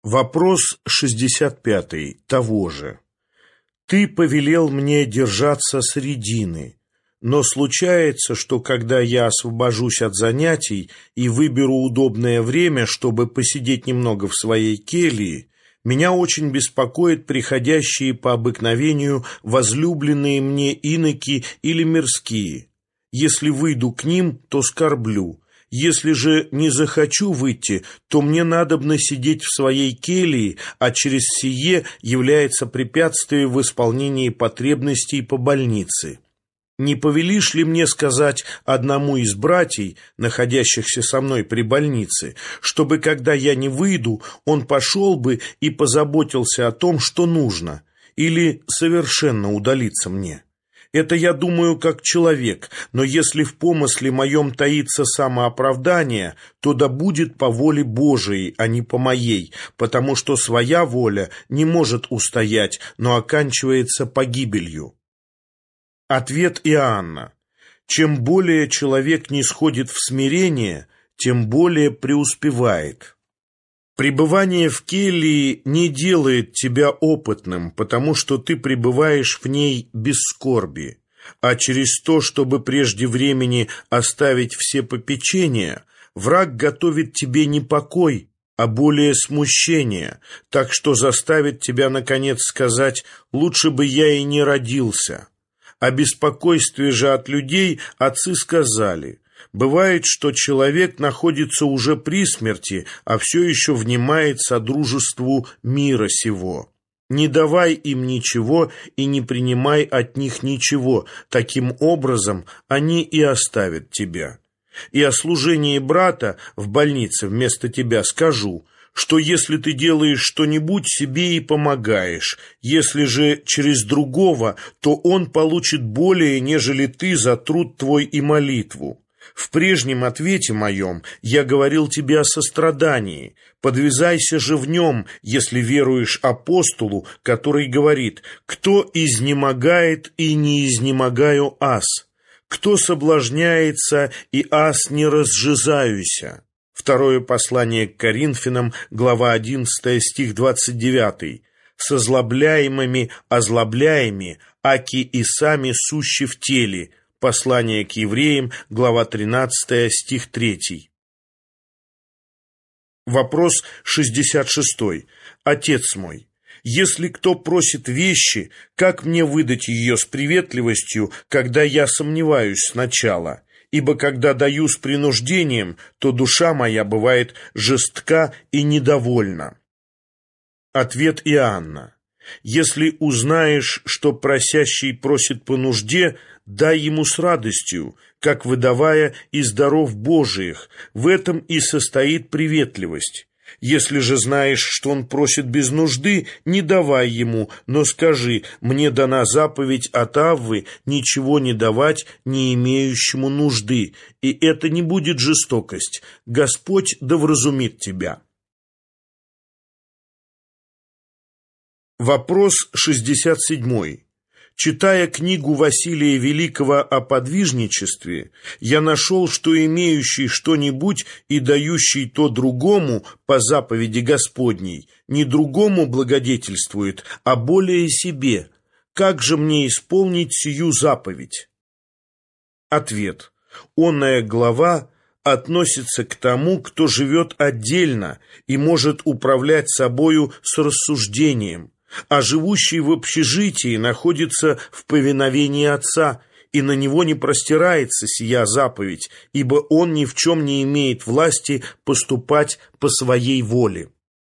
Вопрос 65 того же. Ты повелел мне держаться средины, но случается, что когда я освобожусь от занятий и выберу удобное время, чтобы посидеть немного в своей келье, меня очень беспокоят приходящие по обыкновению возлюбленные мне иноки или мирские. Если выйду к ним, то скорблю. Если же не захочу выйти, то мне надобно сидеть в своей келье, а через сие является препятствие в исполнении потребностей по больнице. Не повелишь ли мне сказать одному из братьев, находящихся со мной при больнице, чтобы, когда я не выйду, он пошел бы и позаботился о том, что нужно, или совершенно удалиться мне? Это я думаю как человек, но если в помысле моем таится самооправдание, то да будет по воле Божией, а не по моей, потому что своя воля не может устоять, но оканчивается погибелью. Ответ Иоанна. Чем более человек нисходит в смирение, тем более преуспевает. Пребывание в келье не делает тебя опытным, потому что ты пребываешь в ней без скорби, а через то, чтобы прежде времени оставить все попечения, враг готовит тебе не покой, а более смущение, так что заставит тебя, наконец, сказать «лучше бы я и не родился». О беспокойстве же от людей отцы сказали: бывает, что человек находится уже при смерти, а все еще внимает содружеству мира сего. Не давай им ничего и не принимай от них ничего, таким образом они и оставят тебя. И о служении брата в больнице вместо тебя скажу, что если ты делаешь что-нибудь, себе и помогаешь, если же через другого, то он получит более, нежели ты за труд твой и молитву. В прежнем ответе моем я говорил тебе о сострадании. Подвязайся же в нем, если веруешь апостолу, который говорит: «Кто изнемогает, и не изнемогаю аз? Кто соблазняется, и аз не разжизаюся?» Второе послание к Коринфянам, глава 11, стих 29. «С озлобляемыми озлобляеми, аки и сами сущи в теле». Послание к евреям, глава 13, стих 3. Вопрос 66. Отец мой, если кто просит вещи, как мне выдать ее с приветливостью, когда я сомневаюсь сначала? Ибо когда даю с принуждением, то душа моя бывает жестка и недовольна. Ответ Иоанна. Если узнаешь, что просящий просит по нужде, дай ему с радостью, как выдавая из даров Божиих, в этом и состоит приветливость. Если же знаешь, что он просит без нужды, не давай ему, но скажи: мне дана заповедь от Аввы ничего не давать не имеющему нужды, и это не будет жестокость. Господь да вразумит тебя. Вопрос 67. Читая книгу Василия Великого о подвижничестве, я нашел, что имеющий что-нибудь и дающий то другому по заповеди Господней, не другому благодетельствует, а более себе. Как же мне исполнить сию заповедь? Ответ. Онная глава относится к тому, кто живет отдельно и может управлять собою с рассуждением, а живущий в общежитии находится в повиновении Отца, и на него не простирается сия заповедь, ибо он ни в чем не имеет власти поступать по своей воле.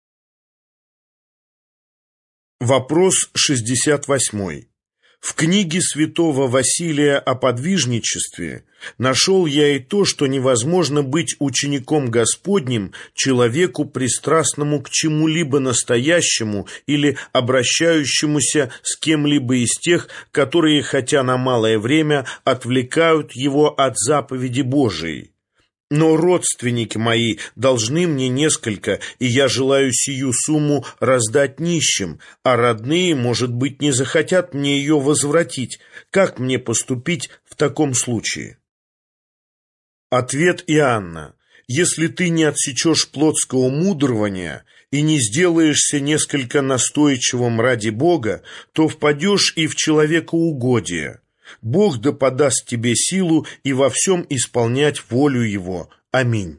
Вопрос 68. В книге святого Василия о подвижничестве нашел я и то, что невозможно быть учеником Господним человеку, пристрастному к чему-либо настоящему или обращающемуся с кем-либо из тех, которые, хотя на малое время, отвлекают его от заповеди Божией. Но родственники мои должны мне несколько, и я желаю сию сумму раздать нищим, а родные, может быть, не захотят мне ее возвратить. Как мне поступить в таком случае? Ответ Иоанна. Если ты не отсечешь плотского мудрования и не сделаешься несколько настойчивым ради Бога, то впадешь и в человекоугодие. Бог да подаст тебе силу и во всем исполнять волю Его. Аминь.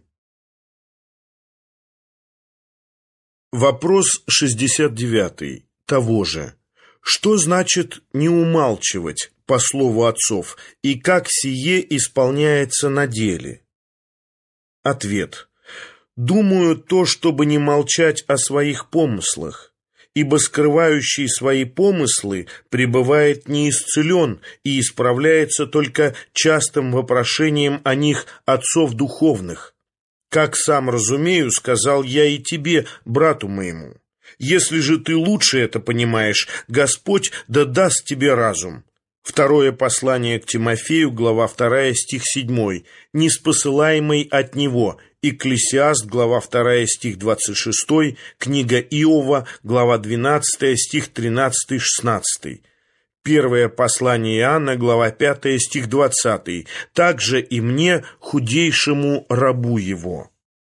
Вопрос 69. Того же. Что значит «не умалчивать» по слову отцов, и как сие исполняется на деле? Ответ. Думаю, то, чтобы не молчать о своих помыслах, ибо скрывающий свои помыслы пребывает неисцелен и исправляется только частым вопрошением о них отцов духовных. Как сам разумею, сказал я и тебе, брату моему. Если же ты лучше это понимаешь, Господь да даст тебе разум. Второе послание к Тимофею, глава 2, стих 7, неспосылаемый от него. Экклесиаст, глава 2, стих 26, книга Иова, глава 12, стих 13-16. Первое послание Иоанна, глава 5, стих 20. Также и мне, худейшему рабу его.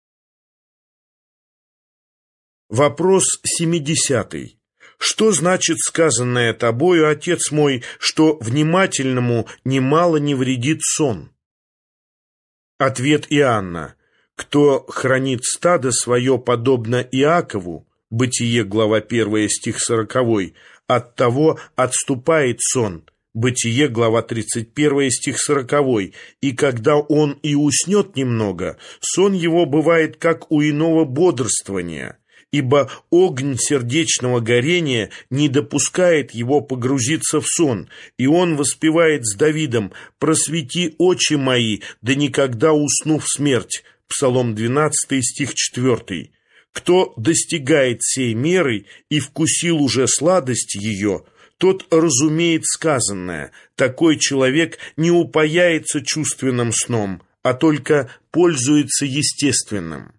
Вопрос 70. Что значит сказанное тобою, отец мой, что внимательному немало не вредит сон? Ответ Иоанна. Кто хранит стадо свое подобно Иакову, Бытие, глава 1, стих 40, от того отступает сон, Бытие, глава 31, стих 40, и когда он и уснет немного, сон его бывает как у иного бодрствования, ибо огонь сердечного горения не допускает его погрузиться в сон, и он воспевает с Давидом: «Просвети очи мои, да никогда усну в смерть», Псалом 12, стих 4. Кто достигает сей меры и вкусил уже сладость ее, тот разумеет сказанное. Такой человек не упояется чувственным сном, а только пользуется естественным.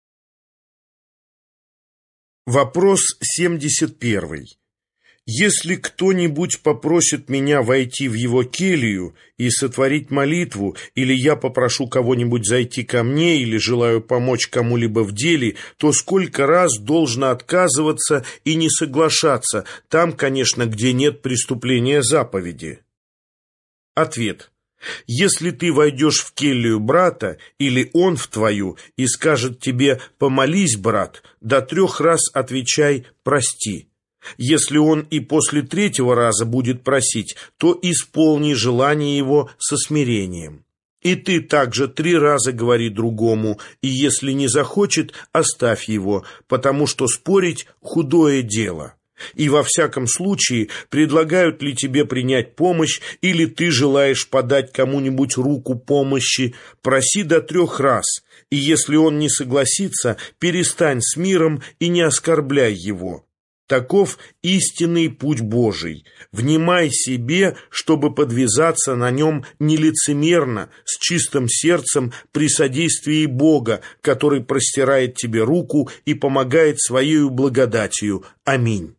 Вопрос 71. Если кто-нибудь попросит меня войти в его келью и сотворить молитву, или я попрошу кого-нибудь зайти ко мне, или желаю помочь кому-либо в деле, то сколько раз должно отказываться и не соглашаться, там, конечно, где нет преступления заповеди? Ответ. Если ты войдешь в келью брата, или он в твою, и скажет тебе: «Помолись, брат», до 3 раз отвечай: «Прости». Если он и после 3-го раза будет просить, то исполни желание его со смирением. И ты также 3 раза говори другому, и если не захочет, оставь его, потому что спорить – худое дело. И во всяком случае, предлагают ли тебе принять помощь, или ты желаешь подать кому-нибудь руку помощи, проси до 3 раз, и если он не согласится, перестань с миром и не оскорбляй его. Таков истинный путь Божий. Внимай себе, чтобы подвязаться на нем нелицемерно, с чистым сердцем при содействии Бога, который простирает тебе руку и помогает своею благодатью. Аминь.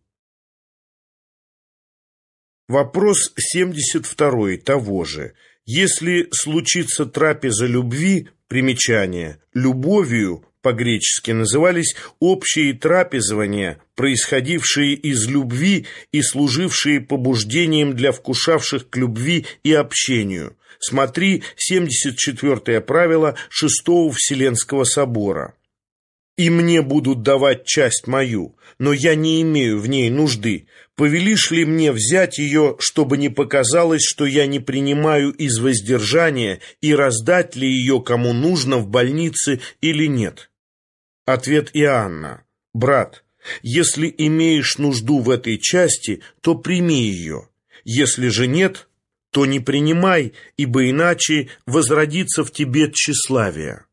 Вопрос 72 того же. Если случится трапеза любви, примечание, любовью, по-гречески назывались общие трапезования, происходившие из любви и служившие побуждением для вкушавших к любви и общению. Смотри 74-е правило 6-го Вселенского собора. «И мне будут давать часть мою, но я не имею в ней нужды. Повелишь ли мне взять ее, чтобы не показалось, что я не принимаю из воздержания, и раздать ли ее кому нужно в больнице или нет?» Ответ Иоанна. Брат, если имеешь нужду в этой части, то прими ее. Если же нет, то не принимай, ибо иначе возродится в тебе тщеславие.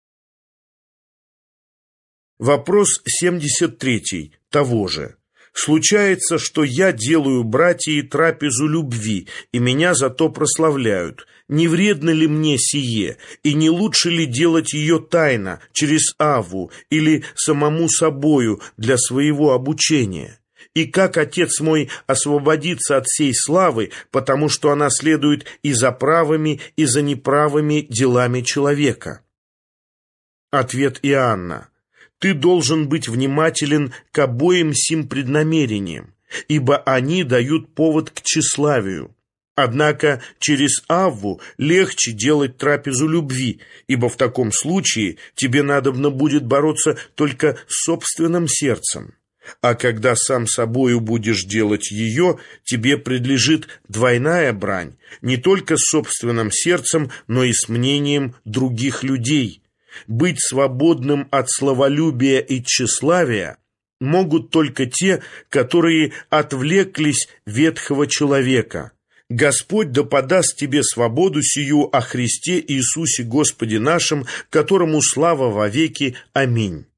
Вопрос 73 того же. Случается, что я делаю братьи трапезу любви, и меня за то прославляют. Не вредно ли мне сие, и не лучше ли делать ее тайно, через Авву, или самому собою для своего обучения? И как, отец мой, освободиться от сей славы, потому что она следует и за правыми, и за неправыми делами человека? Ответ Иоанна: ты должен быть внимателен к обоим сим преднамерениям, ибо они дают повод к тщеславию. Однако через Авву легче делать трапезу любви, ибо в таком случае тебе надобно будет бороться только с собственным сердцем. А когда сам собою будешь делать ее, тебе предлежит двойная брань, не только с собственным сердцем, но и с мнением других людей. Быть свободным от славолюбия и тщеславия могут только те, которые отвлеклись ветхого человека. Господь да подаст тебе свободу сию о Христе Иисусе Господе нашим, которому слава вовеки. Аминь.